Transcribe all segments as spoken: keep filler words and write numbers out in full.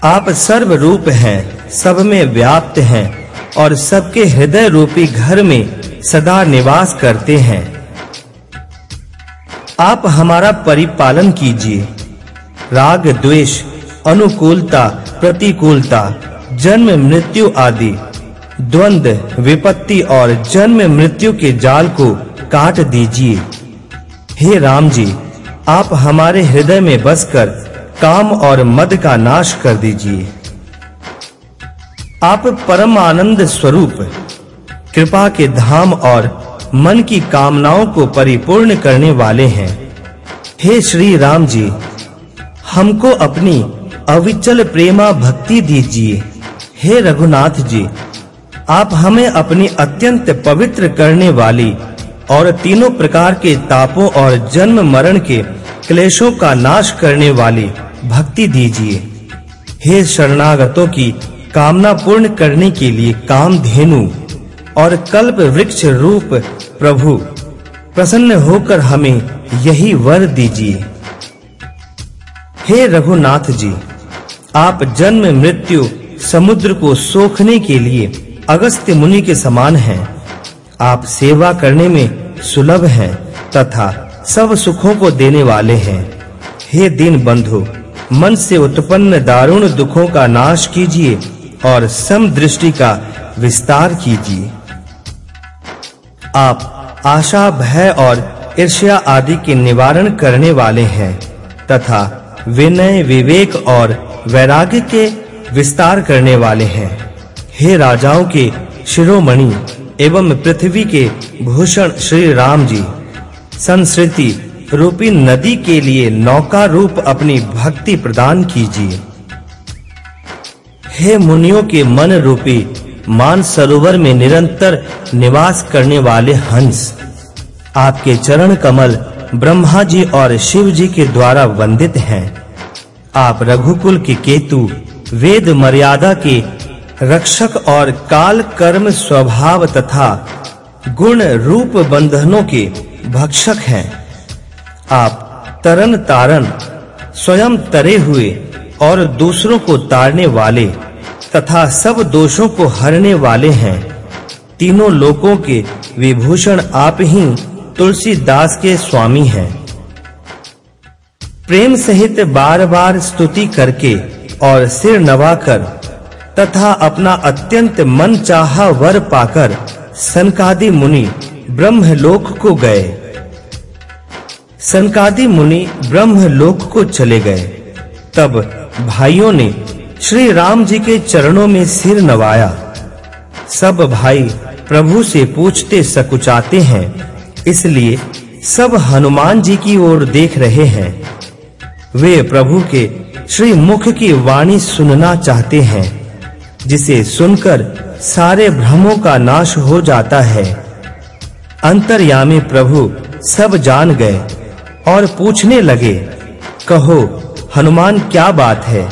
आप सर्व रूप हैं, सब में व्याप्त हैं और सबके हृदय रूपी घर में सदा निवास करते हैं। आप हमारा परिपालन कीजिए। राग द्वेष, अनुकूलता प्रतिकूलता, जन्म मृत्यु आदि द्वंद्व विपत्ति और जन्म मृत्यु के जाल को काट दीजिए। हे राम जी, आप हमारे हृदय में बसकर काम और मद का नाश कर दीजिए। आप परम आनंद स्वरूप, कृपा के धाम और मन की कामनाओं को परिपूर्ण करने वाले हैं। हे श्री राम जी, हमको अपनी अविचल प्रेमा भक्ति दीजिए। हे रघुनाथ जी, आप हमें अपनी अत्यंत पवित्र करने वाली और तीनों प्रकार के तापों और जन्म मरण के क्लेशों का नाश करने वाली भक्ति दीजिए। हे शरणागतों की कामना पूर्ण करने के लिए कामधेनु और कल्प वृक्ष रूप प्रभु, प्रसन्न होकर हमें यही वर दीजिए। हे रघुनाथ जी, आप जन्म मृत्यु समुद्र को सोखने के लिए अगस्त्य मुनि के समान हैं। आप सेवा करने में सुलभ हैं तथा सब सुखों को देने वाले हैं। हे दीन बंधु, मन से उत्पन्न दारुण दुखों का नाश कीजिए और समदृष्टि का विस्तार कीजिए। आप आशा, भय और ईर्ष्या आदि के निवारण करने वाले हैं तथा विनय, विवेक और वैराग्य के विस्तार करने वाले हैं। हे राजाओं के शिरोमणि एवं पृथ्वी के भूषण श्री राम जी, संस्कृति रूपी नदी के लिए नौका रूप अपनी भक्ति प्रदान कीजिए। हे मुनियों के मन रूपी मान सरोवर में निरंतर निवास करने वाले हंस, आपके चरण कमल ब्रह्मा जी और शिव जी के द्वारा वंदित हैं। आप रघुकुल के केतु, वेद मर्यादा के रक्षक और काल कर्म स्वभाव तथा गुण रूप बंधनों के भक्षक हैं। आप तरन तारण, स्वयं तरे हुए और दूसरों को तारने वाले तथा सब दोषों को हरने वाले हैं। तीनों लोकों के विभूषण आप ही तुलसीदास के स्वामी हैं। प्रेम सहित बार-बार स्तुति करके और सिर नवाकर तथा अपना अत्यंत मन चाहा वर पाकर सनकादि मुनि ब्रह्मलोक को गए। सनकादि मुनि ब्रह्मलोक को चले गए। तब भाइयों ने श्री राम जी के चरणों में सिर नवाया। सब भाई प्रभु से पूछते सकुचाते हैं, इसलिए सब हनुमान जी की ओर देख रहे हैं। वे प्रभु के श्री मुख की वाणी सुनना चाहते हैं, जिसे सुनकर सारे भ्रमों का नाश हो जाता है। अंतर्यामी प्रभु सब जान गए और पूछने लगे, कहो हनुमान क्या बात है?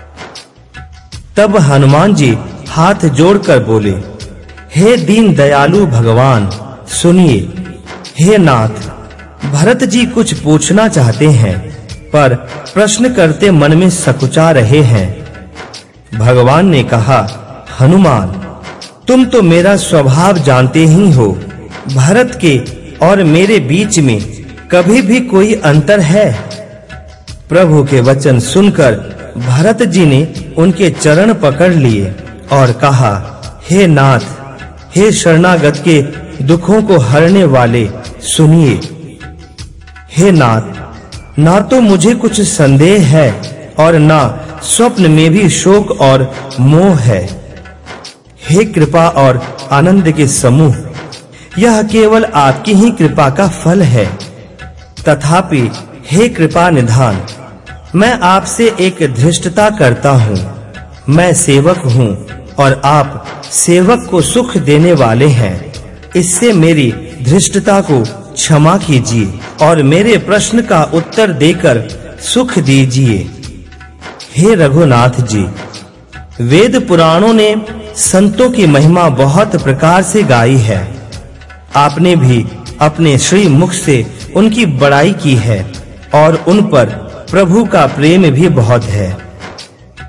तब हनुमान जी हाथ जोड़कर बोले, हे दीन दयालु भगवान, सुनिए। हे नाथ, भरत जी कुछ पूछना चाहते हैं, पर प्रश्न करते मन में सकुचा रहे हैं। भगवान ने कहा, हनुमान, तुम तो मेरा स्वभाव जानते ही हो। भरत के और मेरे बीच में कभी भी कोई अंतर है? प्रभु के वचन सुनकर भरत जी ने उनके चरण पकड़ लिए और कहा, हे नाथ, हे शरणागत के दुखों को हरने वाले, सुनिए। हे नाथ, ना तो मुझे कुछ संदेह है और ना स्वप्न में भी शोक और मोह है। हे कृपा और आनंद के समूह, यह केवल आपकी ही कृपा का फल है। तथापि हे कृपा निधान, मैं आपसे एक धृष्टता करता हूँ। मैं सेवक हूँ और आप सेवक को सुख देने वाले हैं। इससे मेरी धृष्टता को क्षमा कीजिए और मेरे प्रश्न का उत्तर देकर सुख दीजिए। हे रघुनाथ जी, वेद पुराणों ने संतों की महिमा बहुत प्रकार से गाई है। आपने भी अपने श्री मुख से उनकी बड़ाई की है और उन पर प्रभु का प्रेम भी बहुत है।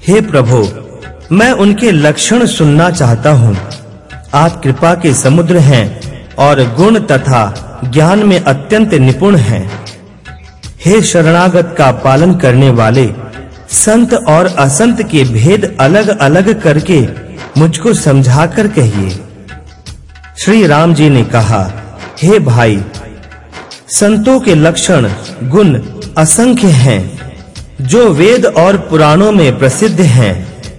हे प्रभु, मैं उनके लक्षण सुनना चाहता हूँ। आप कृपा के समुद्र हैं और गुण तथा ज्ञान में अत्यंत निपुण हैं। हे शरणागत का पालन करने वाले, संत और असंत के भेद अलग-अलग करके मुझको समझाकर कहिए। श्री राम जी ने कहा, हे भाई, संतों के लक्षण गुण असंख्य हैं, जो वेद और पुराणों में प्रसिद्ध हैं।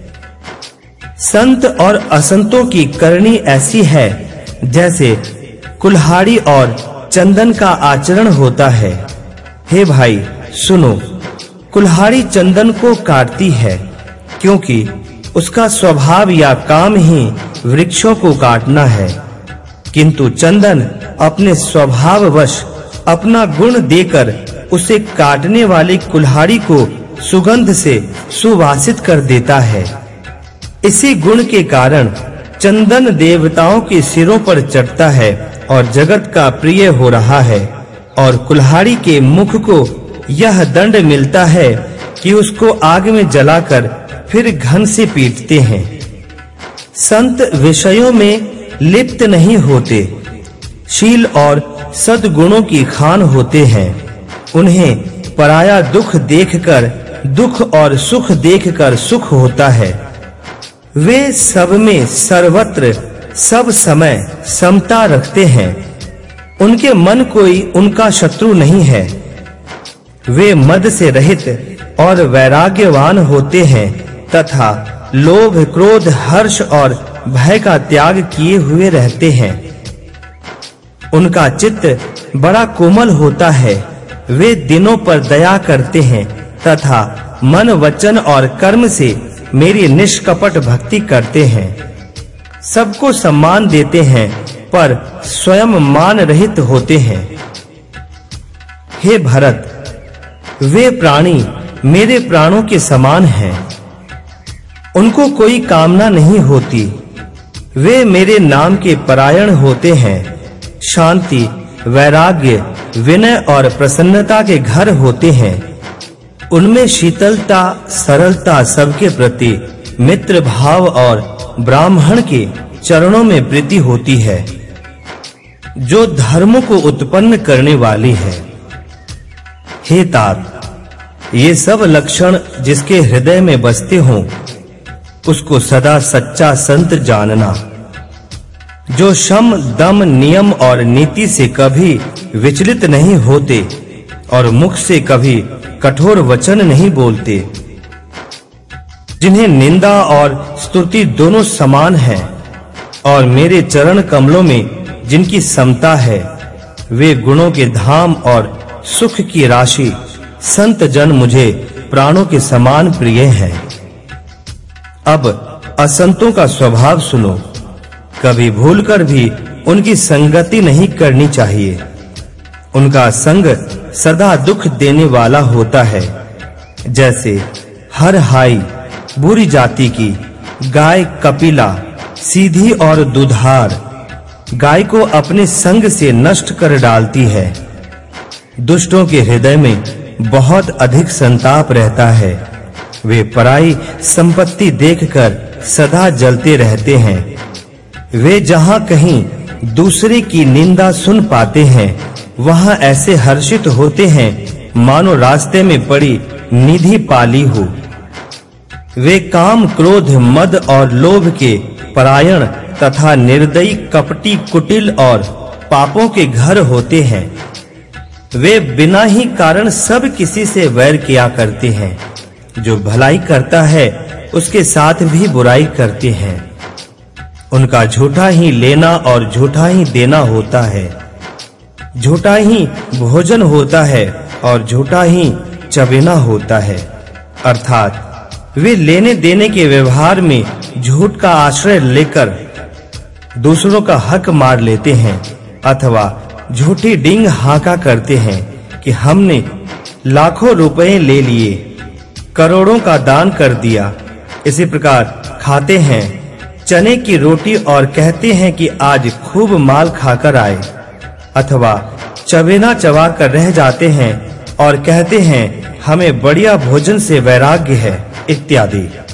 संत और असंतों की करनी ऐसी है जैसे कुल्हाड़ी और चंदन का आचरण होता है। हे भाई, सुनो, कुल्हाड़ी चंदन को काटती है, क्योंकि उसका स्वभाव या काम ही वृक्षों को काटना है, किंतु चंदन अपने स्वभाववश अपना गुण देकर उसे काटने वाली कुल्हाड़ी को सुगंध से सुवासित कर देता है। इसी गुण के कारण चंदन देवताओं के सिरों पर चढ़ता है और जगत का प्रिय हो रहा है, और कुल्हाड़ी के मुख को यह दंड मिलता है कि उसको आग में जलाकर फिर घन से पीटते हैं। संत विषयों में लिप्त नहीं होते, शील और सद्गुणों की खान होते हैं। उन्हें पराया दुख देखकर दुख और सुख देखकर सुख होता है। वे सब में सर्वत्र सब समय समता रखते हैं। उनके मन कोई उनका शत्रु नहीं है। वे मद से रहित और वैराग्यवान होते हैं तथा लोभ, क्रोध, हर्ष और भय का त्याग किए हुए रहते हैं। उनका चित्त बड़ा कोमल होता है। वे दिनों पर दया करते हैं तथा मन, वचन और कर्म से मेरी निष्कपट भक्ति करते हैं। सबको सम्मान देते हैं, पर स्वयं मान रहित होते हैं। हे भरत, वे प्राणी मेरे प्राणों के समान हैं। उनको कोई कामना नहीं होती। वे मेरे नाम के परायण होते हैं। शांति, वैराग्य, विनय और प्रसन्नता के घर होते हैं। उनमें शीतलता, सरलता, सबके प्रति मित्र भाव और ब्राह्मण के चरणों में प्रीति होती है, जो धर्म को उत्पन्न करने वाली है। हे तात, ये सब लक्षण जिसके हृदय में बसते हों, उसको सदा सच्चा संत जानना, जो शम, दम, नियम और नीति से कभी विचलित नहीं होते और मुख से कभी कठोर वचन नहीं बोलते, जिन्हें निंदा और स्तुति दोनों समान हैं, और मेरे चरण कमलों में जिनकी समता है। वे गुणों के धाम और सुख की राशि संत जन मुझे प्राणों के समान प्रिय हैं। अब असंतों का स्वभाव सुनो। कभी भूलकर भी उनकी संगति नहीं करनी चाहिए। उनका संग सदा दुख देने वाला होता है। जैसे हर हाई, बुरी जाति की गाय कपिला, सीधी और दुधार, गाय को अपने संग से नष्ट कर डालती है। दुष्टों के हृदय में बहुत अधिक संताप रहता है। वे पराई संपत्ति देखकर सदा जलते रहते हैं। वे जहां कहीं दूसरे की निंदा सुन पाते हैं, वहां ऐसे हर्षित होते हैं मानो रास्ते में पड़ी निधि पाली हो। वे काम, क्रोध, मद और लोभ के परायण तथा निर्दयी, कपटी, कुटिल और पापों के घर होते हैं। वे बिना ही कारण सब किसी से वैर किया करते हैं। जो भलाई करता है उसके साथ भी बुराई करते हैं। उनका झूठा ही लेना और झूठा ही देना होता है। झूठा ही भोजन होता है और झूठा ही चबेना होता है। अर्थात वे लेने देने के व्यवहार में झूठ का आश्रय लेकर दूसरों का हक मार लेते हैं, अथवा झूठी डींग हाका करते हैं कि हमने लाखों रुपए ले लिए, करोड़ों का दान कर दिया। इसी प्रकार खाते हैं चने की रोटी और कहते हैं कि आज खूब माल खाकर आए, अथवा चबेना चबा कर रह जाते हैं और कहते हैं हमें बढ़िया भोजन से वैराग्य है, इत्यादि।